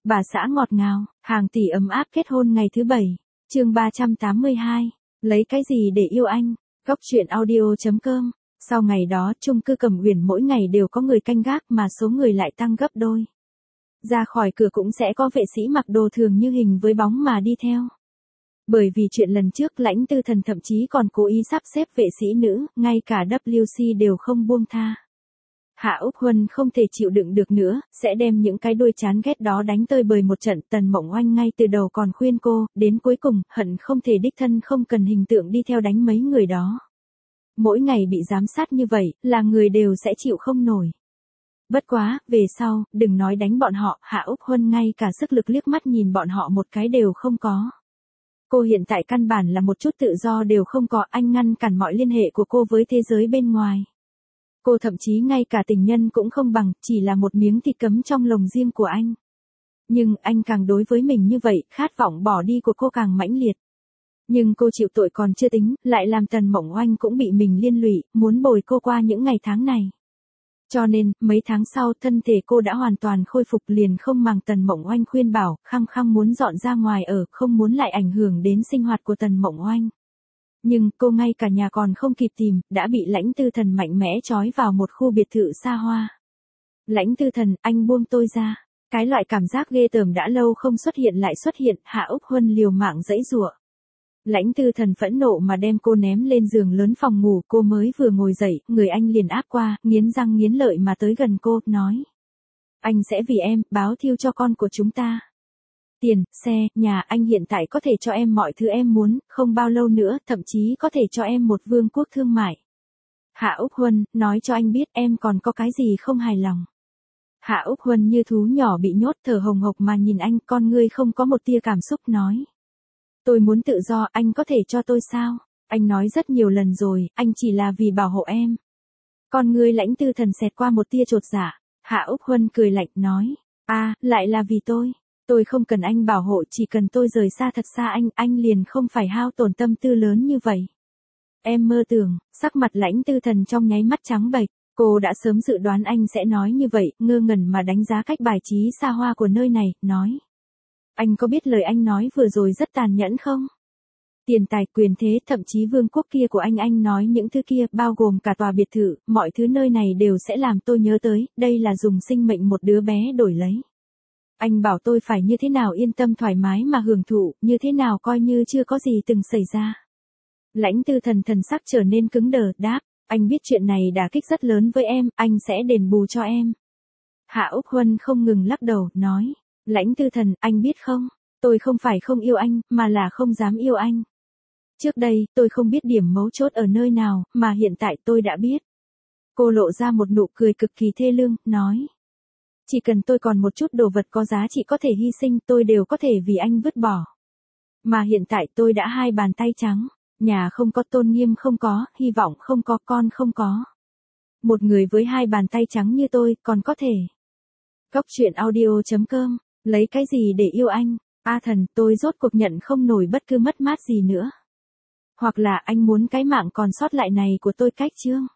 Bà xã ngọt ngào, hàng tỷ ấm áp kết hôn ngày thứ 7. Chương 382. Lấy cái gì để yêu anh? Góc truyện audio.com. Sau ngày đó, chung cư Cẩm Uyển mỗi ngày đều có người canh gác mà số người lại tăng gấp đôi. Ra khỏi cửa cũng sẽ có vệ sĩ mặc đồ thường như hình với bóng mà đi theo. Bởi vì chuyện lần trước Lãnh Tư Thần thậm chí còn cố ý sắp xếp vệ sĩ nữ, ngay cả WC đều không buông tha. Hạ Úc Huân không thể chịu đựng được nữa, sẽ đem những cái đuôi chán ghét đó đánh tơi bời một trận. Tần Mộng Oanh ngay từ đầu còn khuyên cô, đến cuối cùng, hận không thể đích thân không cần hình tượng đi theo đánh mấy người đó. Mỗi ngày bị giám sát như vậy, là người đều sẽ chịu không nổi. Bất quá, về sau, đừng nói đánh bọn họ, Hạ Úc Huân ngay cả sức lực liếc mắt nhìn bọn họ một cái đều không có. Cô hiện tại căn bản là một chút tự do đều không có, anh ngăn cản mọi liên hệ của cô với thế giới bên ngoài. Cô thậm chí ngay cả tình nhân cũng không bằng, chỉ là một miếng thịt cấm trong lồng riêng của anh. Nhưng anh càng đối với mình như vậy, khát vọng bỏ đi của cô càng mãnh liệt. Nhưng cô chịu tội còn chưa tính, lại làm Tần Mộng Oanh cũng bị mình liên lụy, muốn bồi cô qua những ngày tháng này. Cho nên, mấy tháng sau thân thể cô đã hoàn toàn khôi phục, liền không màng Tần Mộng Oanh khuyên bảo, khăng khăng muốn dọn ra ngoài ở, không muốn lại ảnh hưởng đến sinh hoạt của Tần Mộng Oanh. Nhưng cô ngay cả nhà còn không kịp tìm, đã bị Lãnh Tư Thần mạnh mẽ trói vào một khu biệt thự xa hoa. Lãnh Tư Thần, anh buông tôi ra. Cái loại cảm giác ghê tởm đã lâu không xuất hiện lại xuất hiện, Hạ Úc Huân liều mạng giãy giụa. Lãnh Tư Thần phẫn nộ mà đem cô ném lên giường lớn phòng ngủ, cô mới vừa ngồi dậy, người anh liền áp qua, nghiến răng nghiến lợi mà tới gần cô, nói. Anh sẽ vì em, báo thù cho con của chúng ta. Tiền, xe, nhà, anh hiện tại có thể cho em mọi thứ em muốn, không bao lâu nữa, thậm chí có thể cho em một vương quốc thương mại. Hạ Úc Huân, nói cho anh biết em còn có cái gì không hài lòng. Hạ Úc Huân như thú nhỏ bị nhốt, thở hồng hộc mà nhìn anh, con ngươi không có một tia cảm xúc, nói. Tôi muốn tự do, anh có thể cho tôi sao? Anh nói rất nhiều lần rồi, anh chỉ là vì bảo hộ em. Con ngươi Lãnh Tư Thần xẹt qua một tia chột dạ. Hạ Úc Huân cười lạnh, nói. Lại là vì tôi. Tôi không cần anh bảo hộ, chỉ cần tôi rời xa thật xa anh liền không phải hao tổn tâm tư lớn như vậy. Em mơ tưởng, sắc mặt Lãnh Tư Thần trong nháy mắt trắng bệch. Cô đã sớm dự đoán anh sẽ nói như vậy, ngơ ngẩn mà đánh giá cách bài trí xa hoa của nơi này, nói. Anh có biết lời anh nói vừa rồi rất tàn nhẫn không? Tiền tài, quyền thế, thậm chí vương quốc kia của anh nói những thứ kia, bao gồm cả tòa biệt thự, mọi thứ nơi này đều sẽ làm tôi nhớ tới, đây là dùng sinh mệnh một đứa bé đổi lấy. Anh bảo tôi phải như thế nào yên tâm thoải mái mà hưởng thụ, như thế nào coi như chưa có gì từng xảy ra. Lãnh Tư Thần thần sắc trở nên cứng đờ, đáp, anh biết chuyện này đả kích rất lớn với em, anh sẽ đền bù cho em. Hạ Úc Huân không ngừng lắc đầu, nói. Lãnh Tư Thần, anh biết không, tôi không phải không yêu anh, mà là không dám yêu anh. Trước đây, tôi không biết điểm mấu chốt ở nơi nào, mà hiện tại tôi đã biết. Cô lộ ra một nụ cười cực kỳ thê lương, nói. Chỉ cần tôi còn một chút đồ vật có giá trị có thể hy sinh, tôi đều có thể vì anh vứt bỏ. Mà hiện tại tôi đã hai bàn tay trắng, nhà không có, tôn nghiêm không có, hy vọng không có, con không có. Một người với hai bàn tay trắng như tôi, còn có thể. Góc truyện audio.com. Lấy cái gì để yêu anh? Thần, tôi rốt cuộc nhận không nổi bất cứ mất mát gì nữa. Hoặc là anh muốn cái mạng còn sót lại này của tôi cách chương.